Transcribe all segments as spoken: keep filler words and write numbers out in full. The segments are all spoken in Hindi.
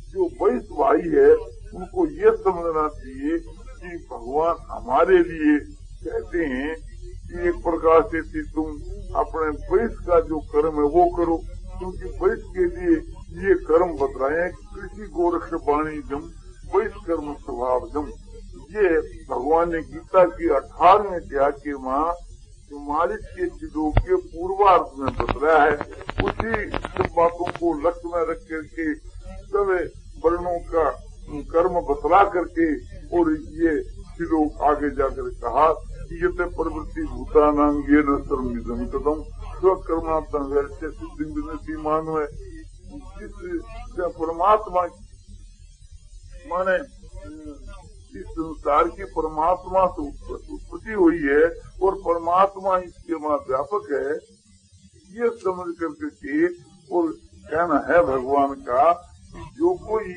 जो वैश्य भाई है उनको ये समझना चाहिए कि भगवान हमारे लिए कहते हैं कि एक प्रकार से कि तुम अपने वैश्य का जो कर्म है वो करो, क्योंकि वैश्य के लिए ये कर्म बतलाए हैं। कृषि गोरक्ष वाणी जम वैश्य कर्म स्वभाव जम, ये भगवान ने गीता की अठारहवें अध्याय के माँ मालिक के चिदों के पूर्वार्ध में बतलाया है। उसी सब बातों को लक्ष्य में रख करके सब वर्णों का कर्म बतला करके और ये चिदों आगे जाकर कहा कि ये प्रवृत्ति भूतानांग ये न सर्वमिदं तदम स्वकर्मात्म वैसे सिद्धि विनति मानव है। जिस परमात्मा माने इस संसार की परमात्मा से उत्पत्ति हुई है और परमात्मा इसके वहाँ व्यापक है, ये समझ करके के और कहना है भगवान का कि जो कोई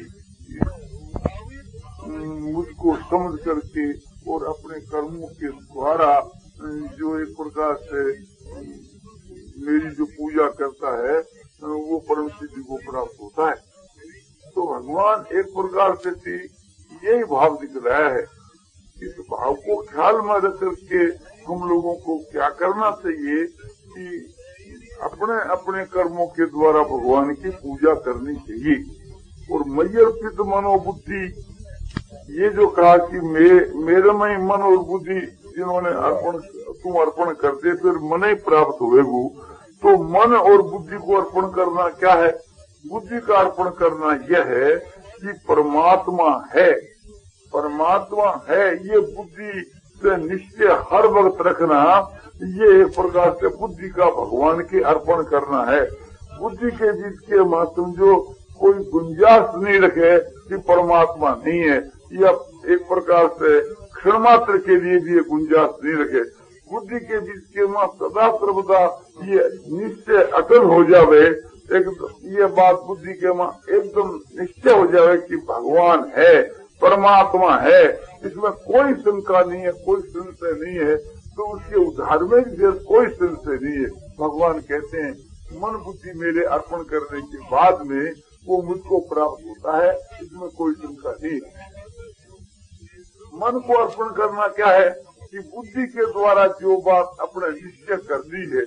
मुझको समझ करके और अपने कर्मों के द्वारा जो एक प्रकार से मेरी जो पूजा करता है वो परम सिद्धि को प्राप्त होता है। तो भगवान एक प्रकार से यही भाव दिखलाया है। इस भाव को ख्याल में रख करके हम लोगों को क्या करना चाहिए कि अपने अपने कर्मों के द्वारा भगवान की पूजा करनी चाहिए। और मय्यर्पित मनोबुद्धि, ये जो कहा कि मे, मेरे में मन और बुद्धि जिन्होंने अर्पण तुम अर्पण करते फिर मन ही प्राप्त होएगू। तो मन और बुद्धि को अर्पण करना क्या है? बुद्धि का अर्पण करना यह है कि परमात्मा है, परमात्मा है, ये बुद्धि से निश्चय हर वक्त रखना, ये एक प्रकार से बुद्धि का भगवान के अर्पण करना है। बुद्धि के बीच के मां समझो कोई गुंजाइश नहीं रखे कि परमात्मा नहीं है, या एक प्रकार से क्षण मात्र के लिए भी ये गुंजाइश नहीं रखे। बुद्धि के बीच के मां सदा सर्वदा ये निश्चय अटल हो जावे, एक ये बात बुद्धि के मां एकदम निश्चय हो जावे कि भगवान है, परमात्मा है, इसमें कोई शंका नहीं है, कोई संशय नहीं है। तो उसके उद्धार में भी कोई संशय नहीं है। भगवान कहते हैं मन बुद्धि मेरे अर्पण करने के बाद में वो मुझको प्राप्त होता है, इसमें कोई शंका नहीं है। मन को अर्पण करना क्या है कि बुद्धि के द्वारा जो बात अपने निश्चय कर दी है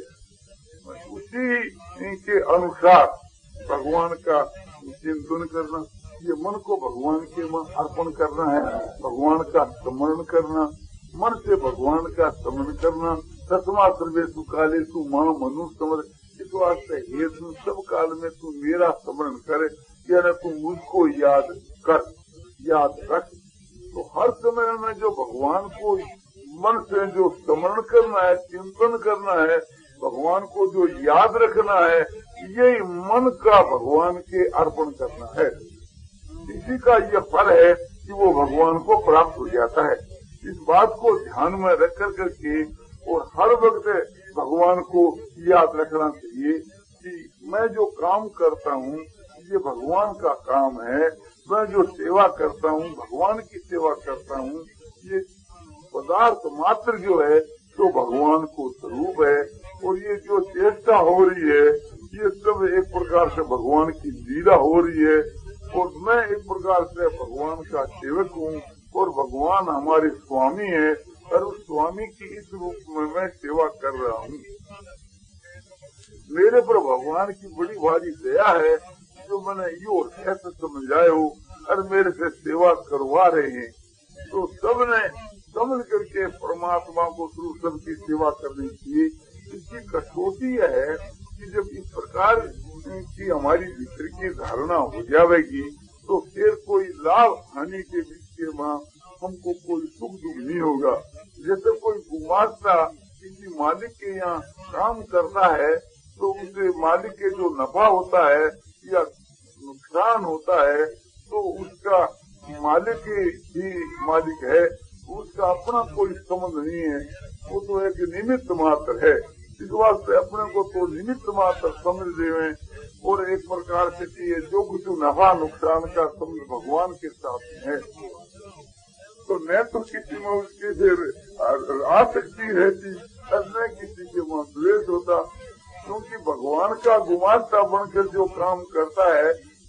उसी के अनुसार भगवान का चिंतन करना, ये मन को भगवान के मन अर्पण करना है, भगवान का स्मरण करना, मन से भगवान का स्मरण करना। तस्मा सर्वेषु कालेषु मां मनु स्मर, इस वास्ते हे तू सब काल में तू मेरा स्मरण करे, यानी तू मुझको याद कर, याद रख। तो हर समय में जो भगवान को मन से जो स्मरण करना है, चिंतन करना है, भगवान को जो याद रखना है, यही मन का भगवान के अर्पण करना है। इसी का ये फल है कि वो भगवान को प्राप्त हो जाता है। इस बात को ध्यान में रख कर करके और हर वक्त भगवान को याद रखना चाहिए कि मैं जो काम करता हूँ ये भगवान का काम है, मैं जो सेवा करता हूँ भगवान की सेवा करता हूँ, ये पदार्थ मात्र जो है तो भगवान को स्वरूप है। और ये जो चेष्टा हो रही है ये सब एक प्रकार से भगवान की लीला हो रही है, और मैं एक प्रकार से भगवान का सेवक हूँ और भगवान हमारे स्वामी है, और उस स्वामी की इस रूप में मैं सेवा कर रहा हूँ। मेरे पर भगवान की बड़ी भारी दया है जो मैंने यो कैसे समझाए हो और मेरे से सेवा करवा रहे हैं। तो सबने समझ करके परमात्मा को शुरू सबकी सेवा करनी चाहिए। इसकी कसौटी है कि जब इस प्रकार की हमारी भीतर की धारणा हो जाएगी तो फिर कोई लाभ हानि के बीच के मां हमको कोई सुख दुख नहीं होगा। जैसे कोई गुमास्ता किसी मालिक के यहाँ काम करता है तो उसे मालिक के जो नफा होता है या नुकसान होता है तो उसका मालिक ही मालिक है, उसका अपना कोई संबंध नहीं है, वो तो एक निमित्त मात्र है। इस वास्ते अपने को तो निमित्त मात्र समझ देवे और एक प्रकार से कि जो कुछ नफा नुकसान का संबंध भगवान के साथ है तो न तो किसी में उसकी फिर आसक्ति रहती न किसी के वहाँ द्वेष होता, क्योंकि भगवान का गुमास्ता बनकर जो काम करता है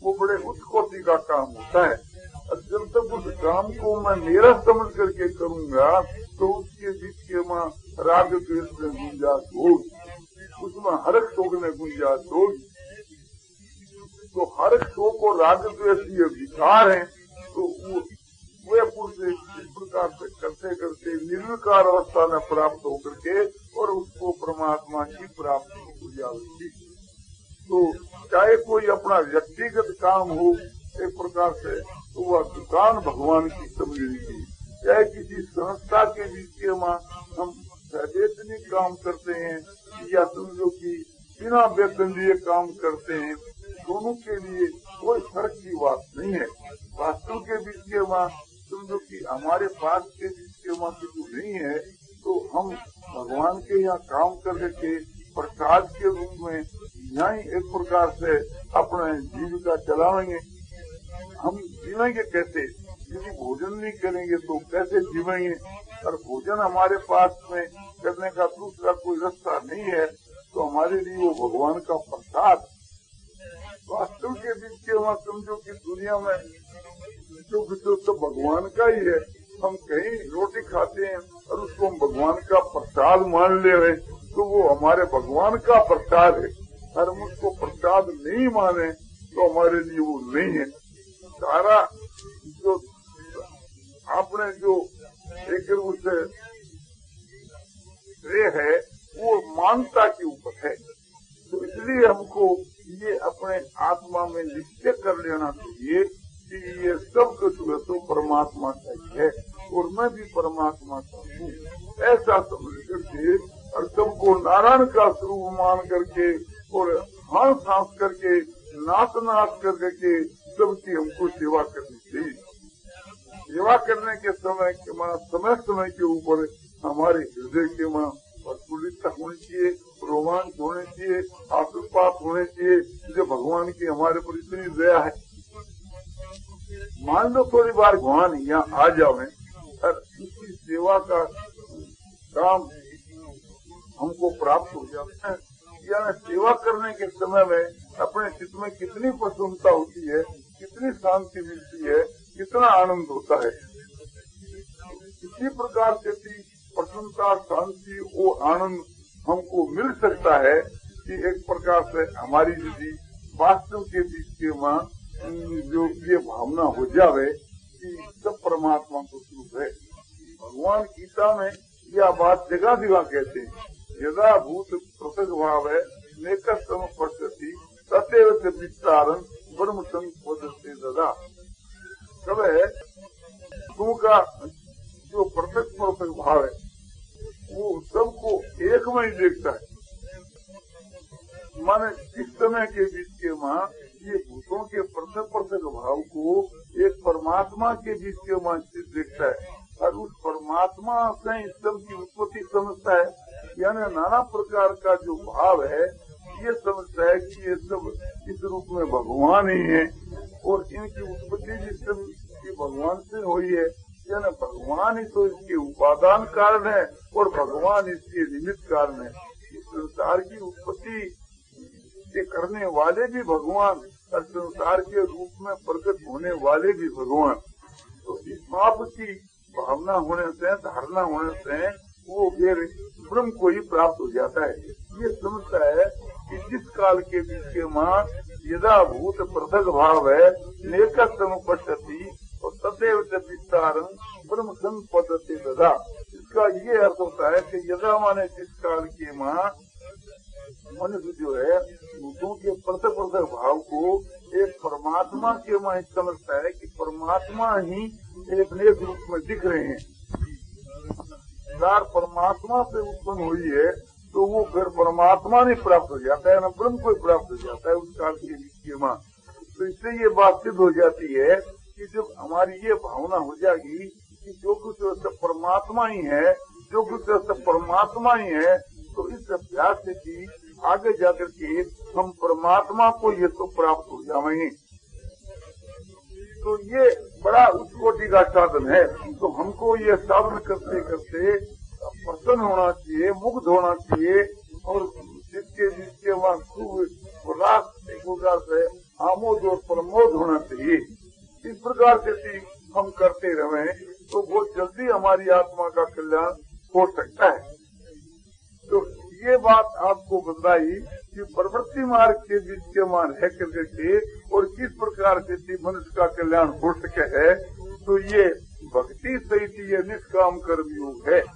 वो बड़े उच्च कोटि का काम होता है। और जब तक उस काम को मैं मेरा समझ करके करूंगा तो उसके बीच के वहाँ राग द्वेष में गुंजाइश होगी, उसमें हरक शोक में गुंजाइश होगी। तो हरक शोक और राग द्वेष ये विकार है, तो वो वे पुरुष इस प्रकार से करते करते निर्विकार अवस्था में प्राप्त होकर के और उसको परमात्मा की प्राप्ति हो जाएगी। तो चाहे कोई अपना व्यक्तिगत काम हो एक प्रकार से, तो वह दुकान भगवान की समझेगी। चाहे किसी संस्था के बीच के वहाँ हम वैतनिक काम करते हैं या समझो कि बिना वेतन दिए काम करते हैं, दोनों के लिए कोई फर्क की बात नहीं है। वास्तु के बीच के वहाँ समझो कि हमारे पास के बीच के वहाँ कुछ नहीं है, तो हम भगवान के यहाँ काम करके के प्रसाद के रूप में यहाँ एक प्रकार से अपने जीविका चलाएंगे। हम जीवेंगे कैसे? यदि भोजन नहीं करेंगे तो कैसे जीवेंगे? और भोजन हमारे पास में करने का दूसरा कोई रास्ता नहीं है, तो हमारे लिए वो भगवान का प्रसाद। वास्तव के बीच के वहाँ समझो कि दुनिया में जो कुछ तो भगवान का ही है। हम कहीं रोटी खाते हैं और उसको हम भगवान का प्रसाद मान ले रहे, तो वो हमारे भगवान का प्रसाद है। और हम उसको प्रसाद नहीं माने तो हमारे लिए वो नहीं है। सारा जो आपने जो एक उसे श्रेय है वो मानता के ऊपर है। तो इसलिए हमको ये अपने आत्मा में निश्चय कर लेना चाहिए कि ये सब कुछ तो परमात्मा का ही है और मैं भी परमात्मा का हूँ, ऐसा समझ करके और सबको नारायण का स्वरूप मान करके और हाथ सांस करके नाच नाच करके सबकी हमको सेवा करनी चाहिए। सेवा करने के समय के मां समय समय के ऊपर हमारे हृदय के मां प्रफुल्लितता होनी चाहिए, रोमांच होने चाहिए, आशीर्वाद होने चाहिए, जो भगवान की हमारे पर इतनी दया है। मान लो थोड़ी बार भगवान यहाँ आ जावे और इसकी सेवा का काम हमको प्राप्त हो जाता है, या सेवा करने के समय में अपने चित्त में कितनी प्रसन्नता होती है, कितनी शांति मिलती है, कितना आनंद होता है। इसी प्रकार से प्रसन्नता, शांति और आनंद हमको मिल सकता है कि एक प्रकार से हमारी यदि वास्तव के बीच के मां जो ये भावना हो जावे कि सब परमात्मा को स्वरूप है। भगवान गीता में यह बात जगह जगह कहते हैं, यदा भूत पृथक भाव है नेकस्तम पश्यति तथैव च विस्तारं ब्रह्म संपदते ददा। कब है तुमका जो पृथक पृथक भाव है वो सबको एक में ही देखता है। माने इस समय के बीच के मां ये भूतों के पृथक पृथक भाव को एक परमात्मा के बीच के मां देखता है और उस परमात्मा से इस सब की उत्पत्ति समझता है। यानी नाना प्रकार का जो भाव है ये समझता है कि ये सब इस रूप में भगवान ही है और इनकी उत्पत्ति भी सब भगवान से हुई है। यानी भगवान ही तो इसके उपादान कारण है और भगवान इसके निमित्त कारण है। इस संसार की उत्पत्ति के करने वाले भी भगवान और संसार के रूप में प्रकट होने वाले भी भगवान। तो इस पाप की भावना होने से, धारणा होने से वो फिर ब्रह्म को ही प्राप्त हो जाता है। ये समझता है कि जिस काल के बीच के मां यदा भूत पृथक भाव है नेकस्तम पश्यति और तथैव च विस्तारं ब्रह्म संपदते ददा। इसका ये अर्थ होता है कि यदा माने जिस काल के मां मनुष्य जो है भूतों के पृथक पृथक भाव को एक परमात्मा के मां समझता है कि परमात्मा ही एक नेक रूप में दिख रहे हैं। सार परमात्मा से उत्पन्न हुई है तो वो फिर परमात्मा नहीं प्राप्त हो जाता है, न ब्रह्म को प्राप्त हो जाता है उस काल के बीच के मां। तो इससे ये बात सिद्ध हो जाती है कि जब हमारी ये भावना हो जाएगी कि जो कुछ सब परमात्मा ही है, जो कुछ सब परमात्मा ही है, तो इस अभ्यास से भी आगे जाकर के हम परमात्मा को ये तो प्राप्त हो जाएंगे। तो ये बड़ा उच्च कोटि का साधन है। तो हमको ये साधन करते करते प्रसन्न होना चाहिए, मुग्ध होना चाहिए और जिसके जिसके वहाँ खूब रात एक प्रकार से आमोद और प्रमोद होना चाहिए। इस प्रकार से यदि हम करते रहे तो बहुत जल्दी हमारी आत्मा का कल्याण हो सकता है। तो ये बात आपको बताई कि प्रवृत्ति मार्ग के विद्यमान है करके और किस प्रकार से मनुष्य का कल्याण हो सके है। तो ये भक्ति सहित ये निष्काम कर्म योग है।